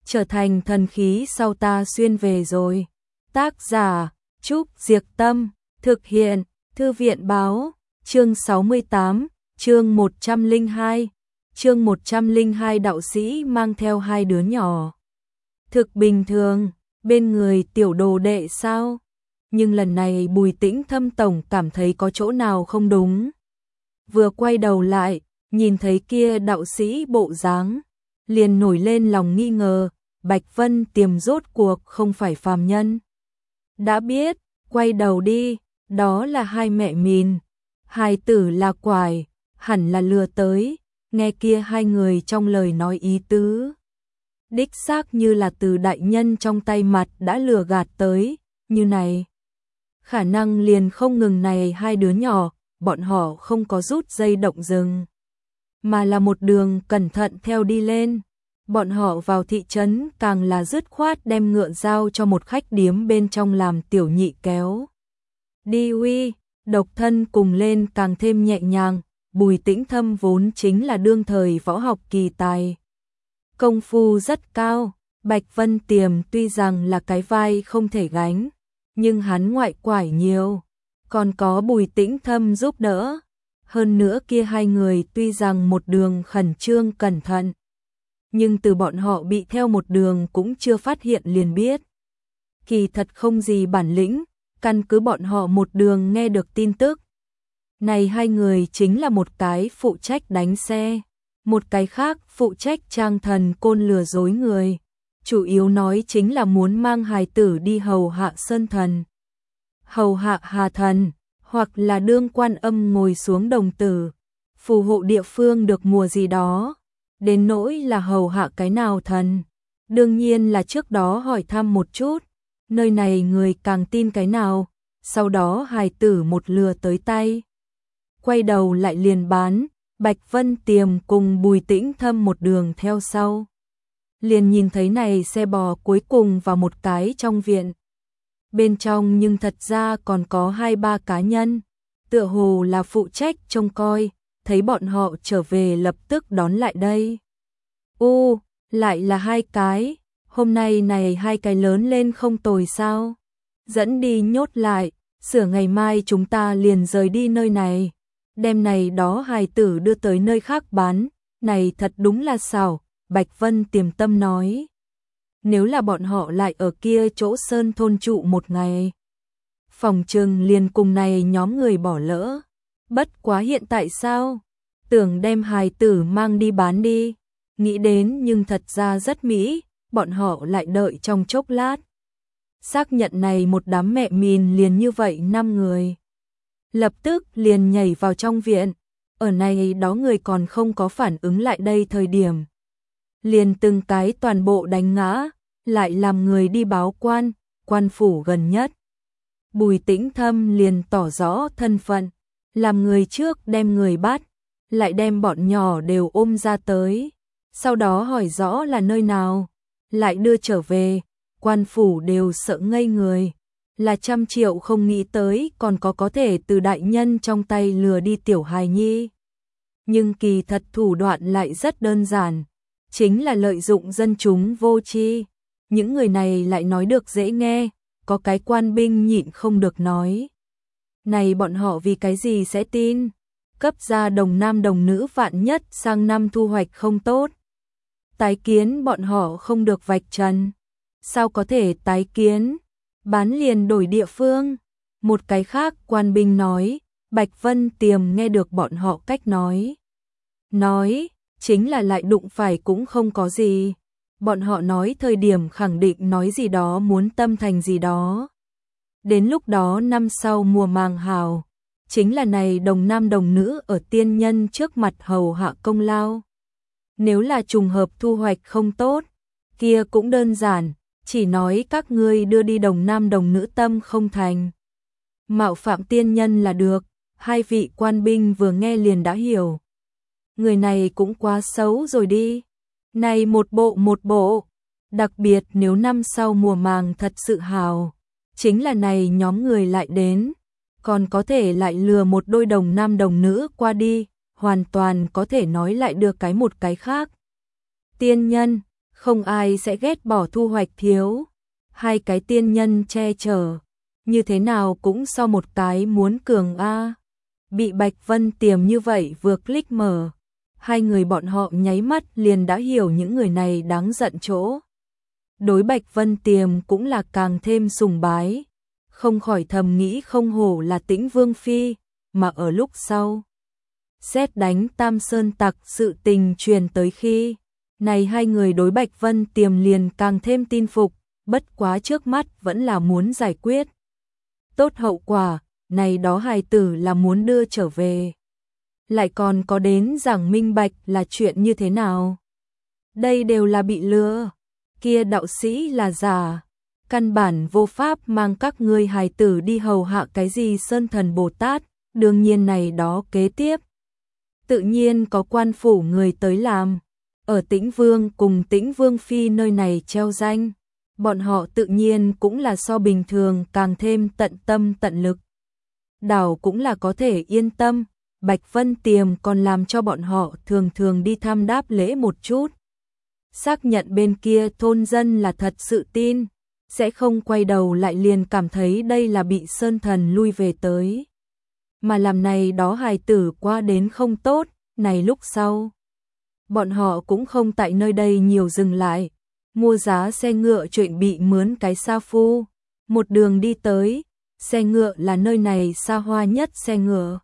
trở thành thần khí sau ta xuyên về rồi. Tác giả Trúc Diệc Tâm, thực hiện Thư viện Báo, chương 68, chương 102. Chương 102 đạo sĩ mang theo hai đứa nhỏ. Thực bình thường, bên người tiểu đồ đệ sao? Nhưng lần này Bùi Tĩnh Thâm tổng cảm thấy có chỗ nào không đúng. Vừa quay đầu lại, nhìn thấy kia đạo sĩ bộ dáng, liền nổi lên lòng nghi ngờ, Bạch Vân Tiềm rốt cuộc không phải phàm nhân. Đã biết, quay đầu đi, đó là hai mẹ mìn, hài tử là quải, hẳn là lừa tới, nghe kia hai người trong lời nói ý tứ. Đích xác như là từ đại nhân trong tay mặt đã lừa gạt tới, như này. Khả năng liền không ngừng này hai đứa nhỏ, bọn họ không có rút dây động rừng, mà là một đường cẩn thận theo đi lên. Bọn họ vào thị trấn càng là dứt khoát đem ngựa giao cho một khách điếm bên trong làm tiểu nhị kéo. Đi uy, độc thân cùng lên càng thêm nhẹ nhàng, Bùi Tĩnh Thâm vốn chính là đương thời võ học kỳ tài. Công phu rất cao, Bạch Vân Tiềm tuy rằng là cái vai không thể gánh, nhưng hắn ngoại quải nhiều, còn có Bùi Tĩnh Thâm giúp đỡ. Hơn nữa kia hai người tuy rằng một đường khẩn trương cẩn thận, nhưng từ bọn họ bị theo một đường cũng chưa phát hiện liền biết. Kỳ thật không gì bản lĩnh, căn cứ bọn họ một đường nghe được tin tức. Này hai người chính là một cái phụ trách đánh xe, một cái khác phụ trách trang thần côn lừa dối người. Chủ yếu nói chính là muốn mang hài tử đi hầu hạ Sơn Thần, hầu hạ Hà Thần, hoặc là đương Quan Âm ngồi xuống đồng tử, phù hộ địa phương được mùa gì đó. Đến nỗi là hầu hạ cái nào thần, đương nhiên là trước đó hỏi thăm một chút, nơi này người càng tin cái nào, sau đó hài tử một lừa tới tay. Quay đầu lại liền bán, Bạch Vân Tiềm cùng Bùi Tĩnh Thâm một đường theo sau. Liền nhìn thấy này xe bò cuối cùng vào một cái trong viện. Bên trong nhưng thật ra còn có 2-3 cá nhân, tựa hồ là phụ trách trông coi, thấy bọn họ trở về lập tức đón lại đây. Lại là hai cái, hôm nay này hai cái lớn lên không tồi sao? Dẫn đi nhốt lại, sửa ngày mai chúng ta liền rời đi nơi này. Đem này đó hài tử đưa tới nơi khác bán, này thật đúng là xảo, Bạch Vân Tiềm tâm nói. Nếu là bọn họ lại ở kia chỗ sơn thôn trụ một ngày, phòng trừng liền cùng này nhóm người bỏ lỡ. Bất quá hiện tại sao? Tưởng đem hài tử mang đi bán đi. Nghĩ đến nhưng thật ra rất mỹ, bọn họ lại đợi trong chốc lát. Xác nhận này một đám mẹ mìn liền như vậy 5 người. Lập tức liền nhảy vào trong viện, ở này đó người còn không có phản ứng lại đây thời điểm. Liền từng cái toàn bộ đánh ngã, lại làm người đi báo quan phủ gần nhất. Bùi Tĩnh Thâm liền tỏ rõ thân phận, làm người trước đem người bắt, lại đem bọn nhỏ đều ôm ra tới. Sau đó hỏi rõ là nơi nào, lại đưa trở về, quan phủ đều sợ ngây người. Là 100 triệu không nghĩ tới còn có thể từ đại nhân trong tay lừa đi tiểu hài nhi. Nhưng kỳ thật thủ đoạn lại rất đơn giản, chính là lợi dụng dân chúng vô tri. Những người này lại nói được dễ nghe, có cái quan binh nhịn không được nói. Này bọn họ vì cái gì sẽ tin? Cấp ra đồng nam đồng nữ vạn nhất sang năm thu hoạch không tốt. Tái kiến bọn họ không được vạch trần. Sao có thể tái kiến? Bán liền đổi địa phương. Một cái khác quan binh nói, Bạch Vân Tiềm nghe được bọn họ cách nói. Nói, chính là lại đụng phải cũng không có gì. Bọn họ nói thời điểm khẳng định nói gì đó muốn tâm thành gì đó. Đến lúc đó năm sau mùa màng hào, chính là này đồng nam đồng nữ ở tiên nhân trước mặt hầu hạ công lao. Nếu là trùng hợp thu hoạch không tốt, kia cũng đơn giản, chỉ nói các ngươi đưa đi đồng nam đồng nữ tâm không thành. Mạo phạm tiên nhân là được, hai vị quan binh vừa nghe liền đã hiểu. Người này cũng quá xấu rồi đi. Này một bộ, đặc biệt nếu năm sau mùa màng thật sự hào, chính là này nhóm người lại đến, còn có thể lại lừa một đôi đồng nam đồng nữ qua đi, hoàn toàn có thể nói lại được cái một cái khác. Tiên nhân, Không ai sẽ ghét bỏ thu hoạch thiếu. Hai cái tiên nhân che chở, như thế nào cũng so một cái muốn cường a. Bị Bạch Vân Tiềm như vậy vừa click mở, hai người bọn họ nháy mắt liền đã hiểu những người này đáng giận chỗ. Đối Bạch Vân Tiềm cũng là càng thêm sùng bái, không khỏi thầm nghĩ không hổ là Tĩnh Vương phi, mà ở lúc sau sét đánh Tam Sơn tặc sự tình truyền tới khi này hai người đối Bạch Vân Tiềm liền càng thêm tin phục, bất quá trước mắt vẫn là muốn giải quyết tốt hậu quả, này đó hài tử là muốn đưa trở về. Lại còn có đến giảng minh bạch là chuyện như thế nào. Đây đều là bị lừa, kia đạo sĩ là giả, căn bản vô pháp mang các ngươi hài tử đi hầu hạ cái gì Sơn Thần Bồ Tát, đương nhiên này đó kế tiếp. Tự nhiên có quan phủ người tới làm, ở Tĩnh Vương cùng Tĩnh Vương Phi nơi này treo danh, bọn họ tự nhiên cũng là so bình thường càng thêm tận tâm tận lực. Đảo cũng là có thể yên tâm, Bạch Vân Tiềm còn làm cho bọn họ thường thường đi tham đáp lễ một chút. Xác nhận bên kia thôn dân là thật sự tin, sẽ không quay đầu lại liền cảm thấy đây là bị Sơn Thần lui về tới. Mà làm này đó hài tử qua đến không tốt, này lúc sau. Bọn họ cũng không tại nơi đây nhiều dừng lại, mua giá xe ngựa chuẩn bị mướn cái sa phu, một đường đi tới, xe ngựa là nơi này xa hoa nhất xe ngựa.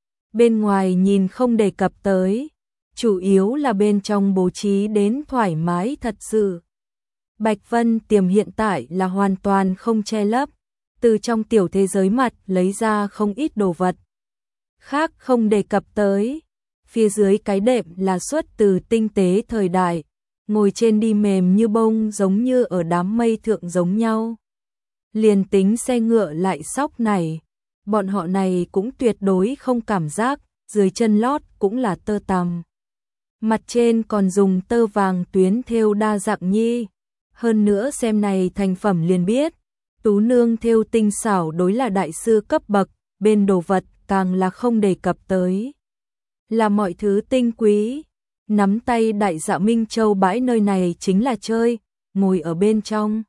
Bên ngoài nhìn không đề cập tới, chủ yếu là bên trong bố trí đến thoải mái thật sự. Bạch Vân Tiềm hiện tại là hoàn toàn không che lấp, từ trong tiểu thế giới mặt lấy ra không ít đồ vật. Khác không đề cập tới, phía dưới cái đệm là xuất từ tinh tế thời đại, ngồi trên đi mềm như bông giống như ở đám mây thượng giống nhau. Liền tính xe ngựa lại sóc này, bọn họ này cũng tuyệt đối không cảm giác, dưới chân lót cũng là tơ tằm. Mặt trên còn dùng tơ vàng tuyến thêu đa dạng nhi, hơn nữa xem này thành phẩm liền biết, tú nương thêu tinh xảo đối là đại sư cấp bậc, bên đồ vật càng là không đề cập tới. Là mọi thứ tinh quý, nắm tay đại dạ Minh Châu bãi nơi này chính là chơi, ngồi ở bên trong.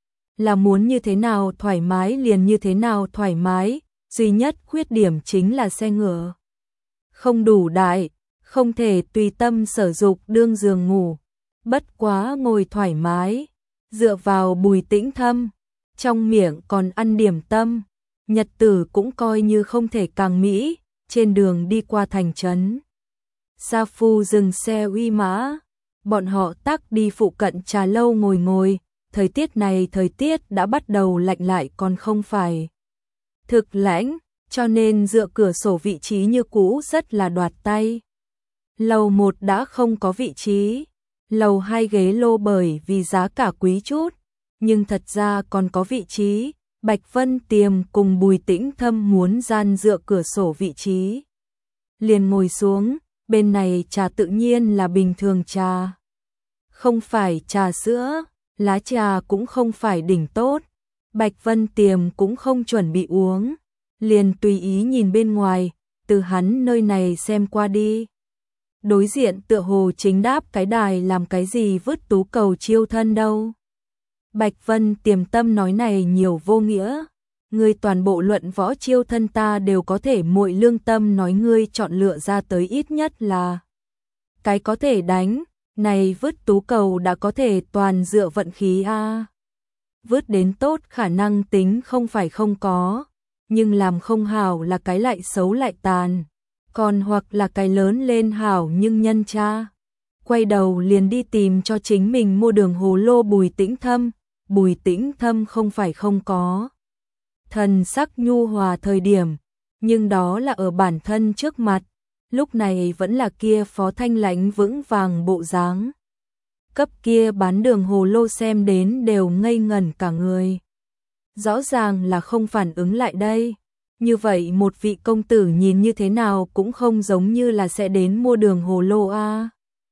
Là muốn như thế nào thoải mái liền như thế nào thoải mái, duy nhất khuyết điểm chính là xe ngựa không đủ đại, không thể tùy tâm sở dục đương giường ngủ, bất quá ngồi thoải mái, dựa vào Bùi Tĩnh Thâm, trong miệng còn ăn điểm tâm, nhật tử cũng coi như không thể càng mỹ, trên đường đi qua thành trấn. Sa phu dừng xe uy mã, bọn họ tắc đi phụ cận trà lâu ngồi, thời tiết này thời tiết đã bắt đầu lạnh lại còn không phải thực lãnh, cho nên dựa cửa sổ vị trí như cũ rất là đoạt tay. Lầu 1 đã không có vị trí, lầu 2 ghế lô bởi vì giá cả quý chút, nhưng thật ra còn có vị trí, Bạch Vân Tiềm cùng Bùi Tĩnh Thâm muốn gian dựa cửa sổ vị trí. Liền ngồi xuống, bên này trà tự nhiên là bình thường trà. Không phải trà sữa, lá trà cũng không phải đỉnh tốt, Bạch Vân Tiềm cũng không chuẩn bị uống, liền tùy ý nhìn bên ngoài, từ hắn nơi này xem qua đi. Đối diện tựa hồ chính đáp cái đài làm cái gì vứt tú cầu chiêu thân đâu. Bạch Vân Tiềm tâm nói này nhiều vô nghĩa, ngươi toàn bộ luận võ chiêu thân ta đều có thể muội lương tâm nói ngươi chọn lựa ra tới ít nhất là cái có thể đánh, này vứt tú cầu đã có thể toàn dựa vận khí a. Vứt đến tốt khả năng tính không phải không có, nhưng làm không hảo là cái lại xấu lại tàn, còn hoặc là cái lớn lên hảo nhưng nhân cha. Quay đầu liền đi tìm cho chính mình mua đường hồ lô Bùi Tĩnh Thâm, Bùi Tĩnh Thâm không phải không có thần sắc nhu hòa thời điểm, nhưng đó là ở bản thân trước mặt, lúc này vẫn là kia phó thanh lãnh vững vàng bộ dáng. Cấp kia bán đường hồ lô xem đến đều ngây ngẩn cả người. Rõ ràng là không phản ứng lại đây. Như vậy một vị công tử nhìn như thế nào cũng không giống như là sẽ đến mua đường hồ lô a.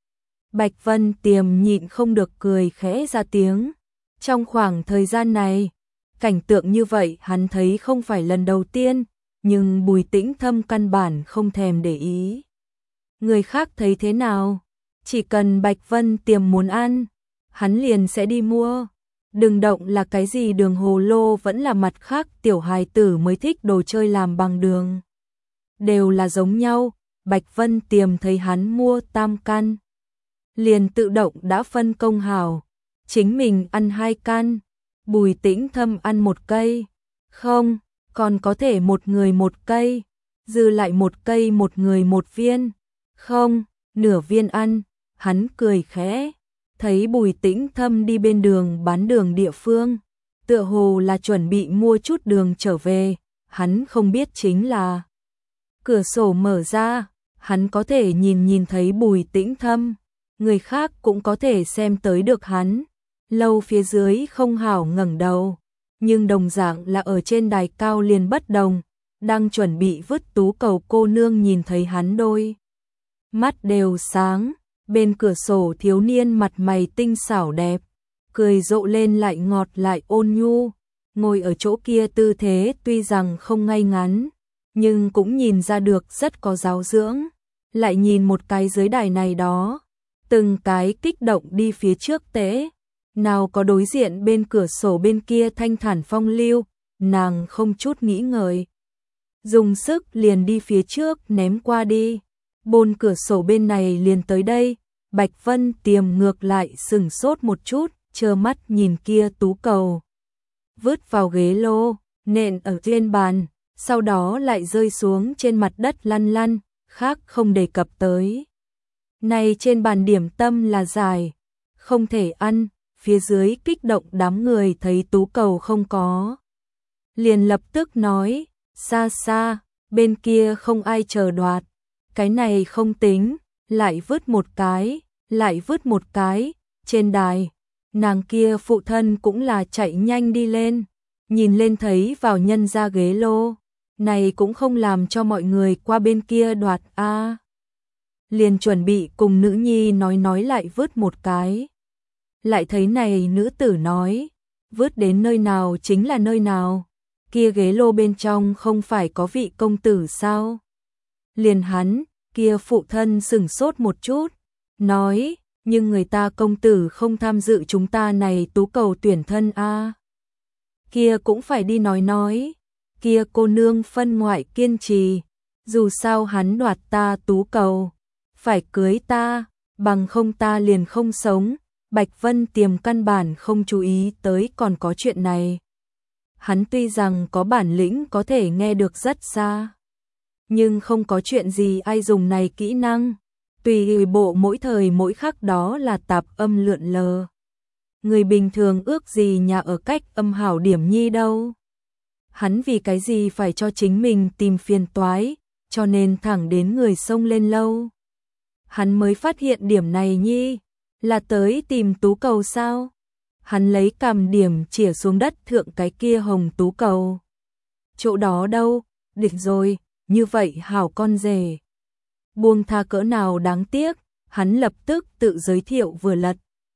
Bạch Vân Tiềm nhịn không được cười khẽ ra tiếng. Trong khoảng thời gian này, cảnh tượng như vậy hắn thấy không phải lần đầu tiên, nhưng Bùi Tĩnh Thâm căn bản không thèm để ý. Người khác thấy thế nào? Chỉ cần Bạch Vân Tiềm muốn ăn, hắn liền sẽ đi mua. Đừng động là cái gì đường hồ lô vẫn là mặt khác tiểu hài tử mới thích đồ chơi làm bằng đường. Đều là giống nhau, Bạch Vân Tiềm thấy hắn mua tam căn. Liền tự động đã phân công hảo, chính mình ăn 2 căn, Bùi Tĩnh Thâm ăn 1 cây, không, còn có thể một người 1 cây, dư lại 1 cây một người 1 viên, không, nửa viên ăn, hắn cười khẽ, thấy Bùi Tĩnh Thâm đi bên đường bán đường địa phương, tựa hồ là chuẩn bị mua chút đường trở về, hắn không biết chính là cửa sổ mở ra, hắn có thể nhìn thấy Bùi Tĩnh Thâm, người khác cũng có thể xem tới được hắn. Lâu phía dưới không hảo ngẩng đầu, nhưng đồng dạng là ở trên đài cao liền bất đồng, đang chuẩn bị vứt tú cầu cô nương nhìn thấy hắn đôi mắt đều sáng, bên cửa sổ thiếu niên mặt mày tinh xảo đẹp, cười rộ lên lại ngọt lại ôn nhu, ngồi ở chỗ kia tư thế tuy rằng không ngay ngắn, nhưng cũng nhìn ra được rất có giáo dưỡng, lại nhìn một cái dưới đài này đó, từng cái kích động đi phía trước tế, nào có đối diện bên cửa sổ bên kia thanh thản phong lưu, nàng không chút nghĩ ngợi. Dùng sức liền đi phía trước ném qua đi, bôn cửa sổ bên này liền tới đây, Bạch Vân Tiềm ngược lại sừng sốt một chút, trơ mắt nhìn kia tú cầu. Vứt vào ghế lô, nện ở trên bàn, sau đó lại rơi xuống trên mặt đất lăn lăn, khác không đề cập tới. Này trên bàn điểm tâm là dài, không thể ăn, phía dưới kích động đám người thấy tú cầu không có. Liền lập tức nói, xa xa, bên kia không ai chờ đoạt, cái này không tính, lại vứt một cái, trên đài, nàng kia phụ thân cũng là chạy nhanh đi lên, nhìn lên thấy vào nhân ra ghế lô, này cũng không làm cho mọi người qua bên kia đoạt a. Liền chuẩn bị cùng nữ nhi nói lại vứt một cái. Lại thấy này nữ tử nói, vứt đến nơi nào chính là nơi nào, kia ghế lô bên trong không phải có vị công tử sao? Liền hắn, kia phụ thân sửng sốt một chút, nói, nhưng người ta công tử không tham dự chúng ta này tú cầu tuyển thân a. Kia cũng phải đi nói, kia cô nương phân ngoại kiên trì, dù sao hắn đoạt ta tú cầu, phải cưới ta, bằng không ta liền không sống. Bạch Vân Tiềm căn bản không chú ý tới còn có chuyện này. Hắn tuy rằng có bản lĩnh có thể nghe được rất xa, nhưng không có chuyện gì ai dùng này kỹ năng, tùy bộ mỗi thời mỗi khắc đó là tạp âm lượn lờ. Người bình thường ước gì nhà ở cách âm hảo điểm nhi đâu. Hắn vì cái gì phải cho chính mình tìm phiền toái, cho nên thẳng đến người xông lên lâu. Hắn mới phát hiện điểm này nhi, là tới tìm tú cầu sao? Hắn lấy cằm điểm chĩa xuống đất thượng cái kia hồng tú cầu. Chỗ đó đâu, định rồi, như vậy hảo con rể. Buông tha cỡ nào đáng tiếc, hắn lập tức tự giới thiệu vừa lật.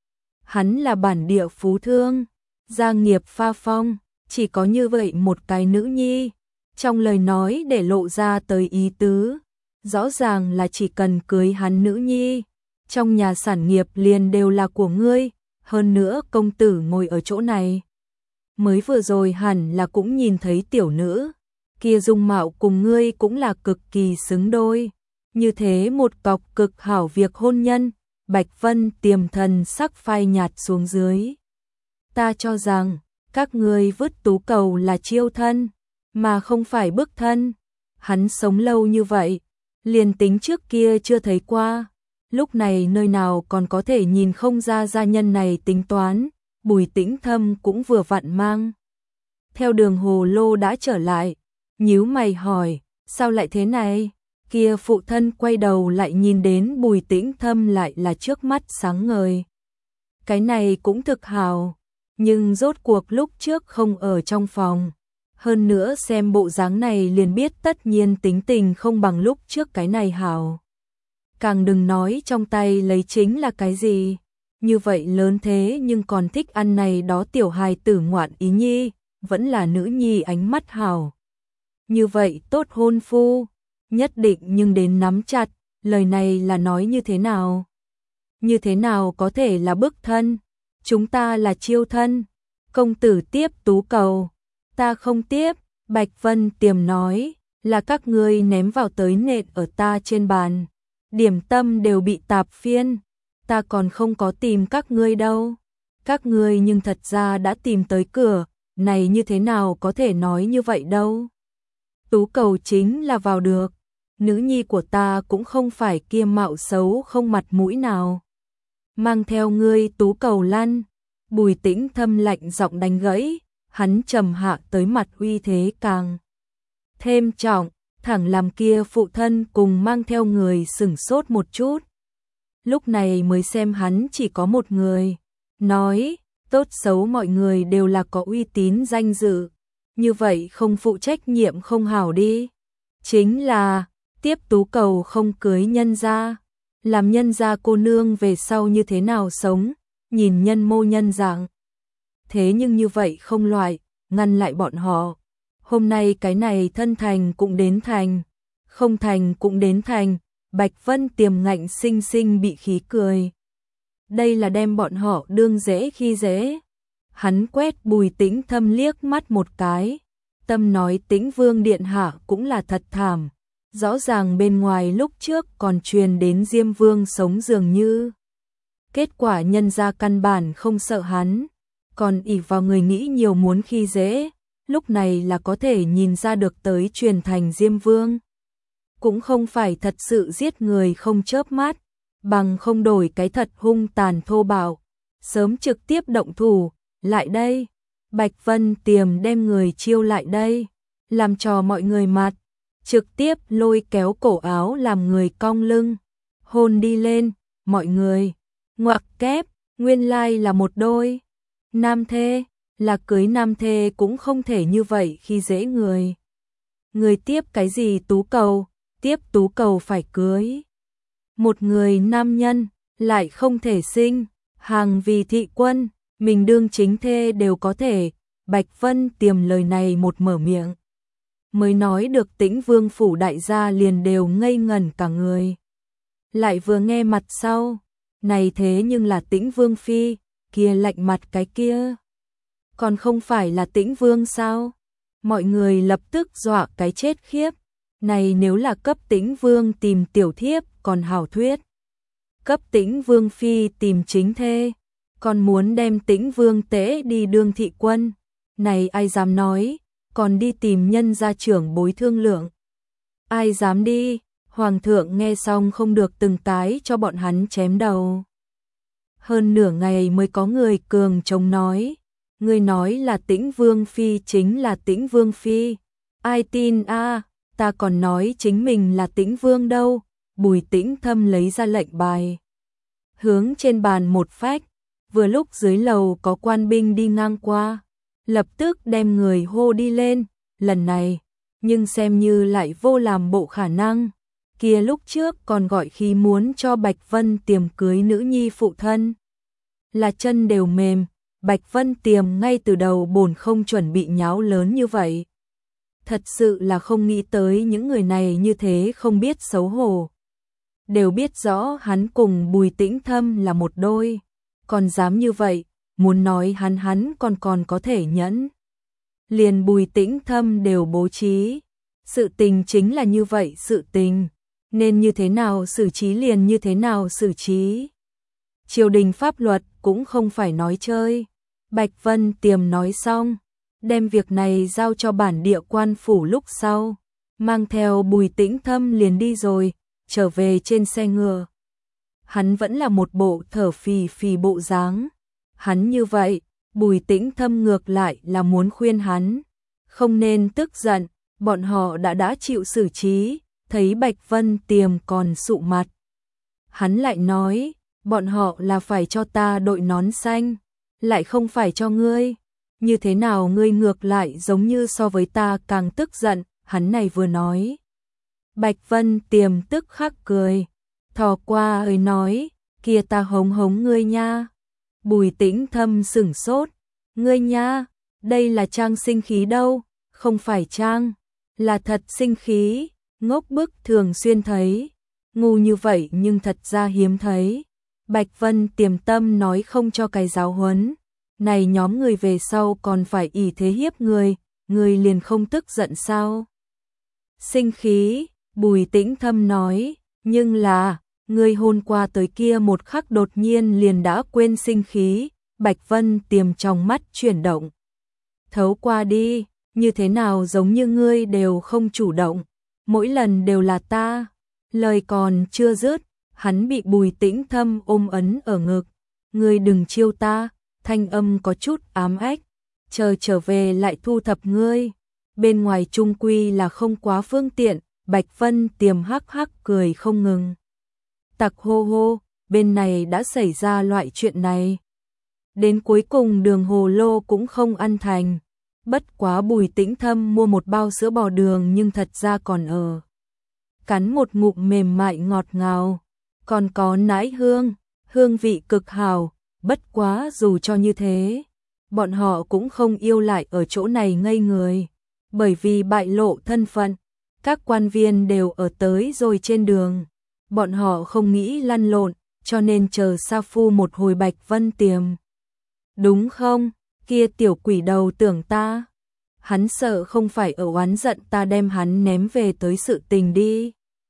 Hắn là bản địa phú thương, gia nghiệp pha phong, chỉ có như vậy một cái nữ nhi. Trong lời nói để lộ ra tới ý tứ, rõ ràng là chỉ cần cưới hắn nữ nhi. Trong nhà sản nghiệp liền đều là của ngươi, hơn nữa công tử ngồi ở chỗ này. Mới vừa rồi hẳn là cũng nhìn thấy tiểu nữ, kia dung mạo cùng ngươi cũng là cực kỳ xứng đôi. Như thế một cọc cực hảo việc hôn nhân, Bạch Vân Tiềm thần sắc phai nhạt xuống dưới. Ta cho rằng, các ngươi vứt tú cầu là chiêu thân, mà không phải bức thân. Hắn sống lâu như vậy, liền tính trước kia chưa thấy qua. Lúc này nơi nào còn có thể nhìn không ra gia nhân này tính toán, Bùi Tĩnh Thâm cũng vừa vặn mang. Theo đường hồ lô đã trở lại, nhíu mày hỏi, sao lại thế này? Kia phụ thân quay đầu lại nhìn đến Bùi Tĩnh Thâm lại là trước mắt sáng ngời. Cái này cũng thực hào, nhưng rốt cuộc lúc trước không ở trong phòng. Hơn nữa xem bộ dáng này liền biết tất nhiên tính tình không bằng lúc trước cái này hào. Càng đừng nói trong tay lấy chính là cái gì, như vậy lớn thế nhưng còn thích ăn này đó tiểu hài tử ngoạn ý nhi, vẫn là nữ nhi ánh mắt hảo. Như vậy tốt hôn phu, nhất định nhưng đến nắm chặt, lời này là nói như thế nào? Như thế nào có thể là bức thân, chúng ta là chiêu thân. Công tử tiếp Tú cầu. Ta không tiếp, Bạch Vân Tiềm nói, là các ngươi ném vào tới nện ở ta trên bàn. Điểm tâm đều bị tạp phiên, ta còn không có tìm các ngươi đâu. Các ngươi nhưng thật ra đã tìm tới cửa, này như thế nào có thể nói như vậy đâu. Tú cầu chính là vào được, nữ nhi của ta cũng không phải kia mạo xấu không mặt mũi nào. Mang theo ngươi Tú cầu lăn. Bùi Tĩnh Thâm lạnh giọng đánh gãy, hắn trầm hạ tới mặt uy thế càng thêm trọng, thẳng làm kia phụ thân cùng mang theo người sửng sốt một chút. Lúc này mới xem hắn chỉ có một người, nói, tốt xấu mọi người đều là có uy tín danh dự, như vậy không phụ trách nhiệm không hảo đi. Chính là, tiếp Tú cầu không cưới nhân gia, làm nhân gia cô nương về sau như thế nào sống, nhìn nhân mô nhân dạng. Thế nhưng như vậy không loại, ngăn lại bọn họ. Hôm nay cái này thân thành cũng đến thành, không thành cũng đến thành. Bạch Vân Tiềm ngạnh sinh sinh bị khí cười. Đây là đem bọn họ đương dễ khi dễ. Hắn quét Bùi Tĩnh Thâm liếc mắt một cái. Tâm nói Tĩnh Vương điện hạ cũng là thật thảm. Rõ ràng bên ngoài lúc trước còn truyền đến Diêm Vương sống dường như. Kết quả nhân ra căn bản không sợ hắn, còn ỷ vào người nghĩ nhiều muốn khi dễ, lúc này là có thể nhìn ra được tới truyền thành Diêm Vương. Cũng không phải thật sự giết người không chớp mắt, bằng không đổi cái thật hung tàn thô bạo, sớm trực tiếp động thủ, lại đây. Bạch Vân Tiềm đem người chiêu lại đây, làm trò mọi người mặt, trực tiếp lôi kéo cổ áo làm người cong lưng, hôn đi lên, mọi người. Ngoặc kép, nguyên lai là một đôi. Nam thê, là cưới nam thê cũng không thể như vậy khi dễ người. Người tiếp cái gì Tú cầu, tiếp Tú cầu phải cưới. Một người nam nhân, lại không thể sinh, hàng vì thị quân, mình đương chính thê đều có thể. Bạch Vân Tiềm lời này một mở miệng. Mới nói được Tĩnh Vương phủ đại gia liền đều ngây ngẩn cả người. Lại vừa nghe mặt sau. Này thế nhưng là Tĩnh Vương phi, kia lạnh mặt cái kia. Còn không phải là Tĩnh Vương sao? Mọi người lập tức dọa cái chết khiếp. Này nếu là cấp Tĩnh Vương tìm tiểu thiếp còn hảo thuyết. Cấp Tĩnh Vương phi tìm chính thê, còn muốn đem Tĩnh Vương tế đi đương thị quân. Này ai dám nói, còn đi tìm nhân gia trưởng bối thương lượng. Ai dám đi? Hoàng thượng nghe xong không được từng cái cho bọn hắn chém đầu. Hơn nửa ngày mới có người cường chống nói. Người nói là Tĩnh Vương phi chính là Tĩnh Vương phi. Ai tin a? Ta còn nói chính mình là Tĩnh Vương đâu. Bùi Tĩnh Thâm lấy ra lệnh bài, hướng trên bàn một phách. Vừa lúc dưới lầu có quan binh đi ngang qua, lập tức đem người hô đi lên. Lần này, nhưng xem như lại vô làm bộ khả năng. Kia lúc trước còn gọi khi muốn cho Bạch Vân Tiềm cưới nữ nhi phụ thân. Là chân đều mềm, Bạch Vân Tiềm ngay từ đầu bổn không chuẩn bị nháo lớn như vậy. Thật sự là không nghĩ tới những người này như thế không biết xấu hổ. Đều biết rõ hắn cùng Bùi Tĩnh Thâm là một đôi, còn dám như vậy, muốn nói hắn còn có thể nhẫn. Liền Bùi Tĩnh Thâm đều bố trí, sự tình chính là như vậy sự tình. Nên như thế nào xử trí liền như thế nào xử trí. Triều đình pháp luật cũng không phải nói chơi. Bạch Vân Tiềm nói xong, đem việc này giao cho bản địa quan phủ lúc sau, mang theo Bùi Tĩnh Thâm liền đi rồi, trở về trên xe ngựa. Hắn vẫn là một bộ thở phì phì bộ dáng. Hắn như vậy, Bùi Tĩnh Thâm ngược lại là muốn khuyên hắn không nên tức giận, bọn họ đã chịu xử trí. Thấy Bạch Vân Tiềm còn sụ mặt, hắn lại nói, bọn họ là phải cho ta đội nón xanh, lại không phải cho ngươi. Như thế nào ngươi ngược lại giống như so với ta càng tức giận, hắn này vừa nói. Bạch Vân Tiềm tức khắc cười, thò qua ơi nói, kia ta hống hống ngươi nha. Bùi Tĩnh Thâm sửng sốt, ngươi nha, đây là trang sinh khí đâu, không phải trang, là thật sinh khí. Ngốc bức thường xuyên thấy, ngu như vậy nhưng thật ra hiếm thấy. Bạch Vân Tiềm tâm nói không cho cái giáo huấn. Này nhóm người về sau còn phải ỷ thế hiếp người liền không tức giận sao? Sinh khí, Bùi Tĩnh Thâm nói, nhưng là, người hôm qua tới kia một khắc đột nhiên liền đã quên sinh khí. Bạch Vân Tiềm trong mắt chuyển động. Thấu qua đi, như thế nào giống như ngươi đều không chủ động, mỗi lần đều là ta. Lời còn chưa dứt, hắn bị Bùi Tĩnh Thâm ôm ấn ở ngực. Ngươi đừng chiêu ta, thanh âm có chút ám ách, chờ trở về lại thu thập ngươi. Bên ngoài trung quy là không quá phương tiện, Bạch Vân Tiềm hắc hắc cười không ngừng. Tặc hô hô, bên này đã xảy ra loại chuyện này. Đến cuối cùng đường hồ lô cũng không ăn thành. Bất quá Bùi Tĩnh Thâm mua một bao sữa bò đường nhưng thật ra còn ở. Cắn một ngụm mềm mại ngọt ngào, còn có nãi hương, hương vị cực hào. Bất quá dù cho như thế, bọn họ cũng không yêu lại ở chỗ này ngây người. Bởi vì bại lộ thân phận, các quan viên đều ở tới rồi trên đường. Bọn họ không nghĩ lăn lộn, cho nên chờ sa phu một hồi Bạch Vân Tiềm. Đúng không? Kia tiểu quỷ đầu tưởng ta. Hắn sợ không phải ở oán giận ta đem hắn ném về tới sự tình đi.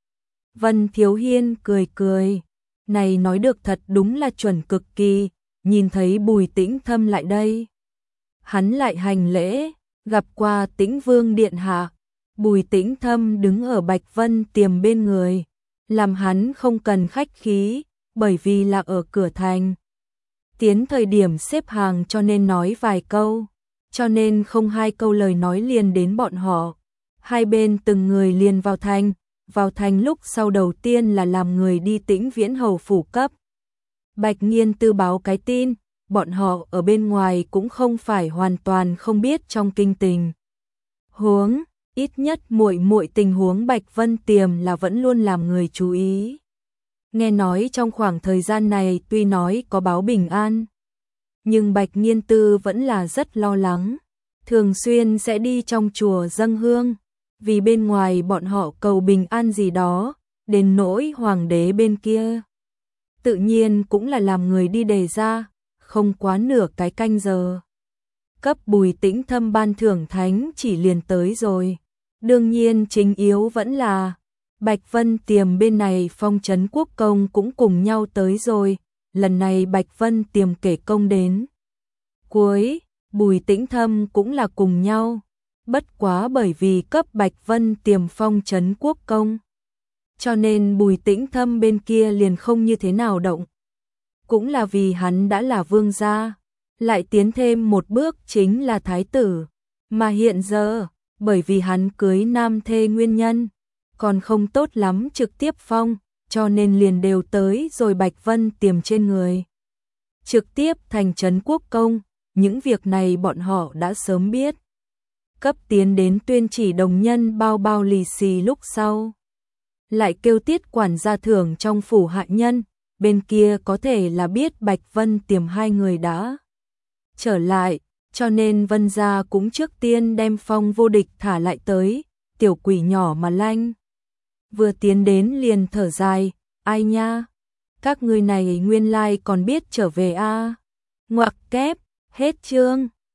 Vân Thiếu Hiên cười cười. Này nói được thật đúng là chuẩn cực kỳ. Nhìn thấy Bùi Tĩnh Thâm lại đây. Hắn lại hành lễ, gặp qua Tĩnh Vương Điện Hạ. Bùi Tĩnh Thâm đứng ở Bạch Vân Tiềm bên người. Làm hắn không cần khách khí, bởi vì là ở cửa thành. Tiến thời điểm xếp hàng cho nên nói vài câu, cho nên không hai câu lời nói liền đến bọn họ. Hai bên từng người liền vào thành lúc sau đầu tiên là làm người đi Tĩnh Viễn Hầu phủ cấp. Bạch Nghiên Tư báo cái tin, bọn họ ở bên ngoài cũng không phải hoàn toàn không biết trong kinh tình huống, ít nhất muội tình huống Bạch Vân Tiềm là vẫn luôn làm người chú ý. Nghe nói trong khoảng thời gian này tuy nói có báo bình an, nhưng Bạch Nghiên Tư vẫn là rất lo lắng, thường xuyên sẽ đi trong chùa dâng hương, vì bên ngoài bọn họ cầu bình an gì đó, đến nỗi hoàng đế bên kia. Tự nhiên cũng là làm người đi đề ra, không quá nửa cái canh giờ. Cấp Bùi Tĩnh Thâm ban thưởng thánh chỉ liền tới rồi. Đương nhiên chính yếu vẫn là Bạch Vân Tiềm bên này Phong Trấn Quốc công cũng cùng nhau tới rồi. Lần này Bạch Vân Tiềm kể công đến cuối, Bùi Tĩnh Thâm cũng là cùng nhau. Bất quá bởi vì cấp Bạch Vân Tiềm Phong Trấn Quốc công, cho nên Bùi Tĩnh Thâm bên kia liền không như thế nào động. Cũng là vì hắn đã là vương gia, lại tiến thêm một bước chính là thái tử, mà hiện giờ, bởi vì hắn cưới nam thê nguyên nhân, còn không tốt lắm trực tiếp phong, cho nên liền đều tới rồi Bạch Vân Tiềm trên người. Trực tiếp thành trấn quốc công, những việc này bọn họ đã sớm biết. Cấp tiến đến tuyên chỉ đồng nhân bao lì xì lúc sau. Lại kêu tiết quản gia thưởng trong phủ hạ nhân, bên kia có thể là biết Bạch Vân Tiềm hai người đã trở lại, cho nên Vân gia cũng trước tiên đem Phong Vô Địch thả lại tới, tiểu quỷ nhỏ mà lanh. Vừa tiến đến liền thở dài, ai nha, các ngươi này nguyên lai còn biết trở về a. Ngoặc kép, hết chương.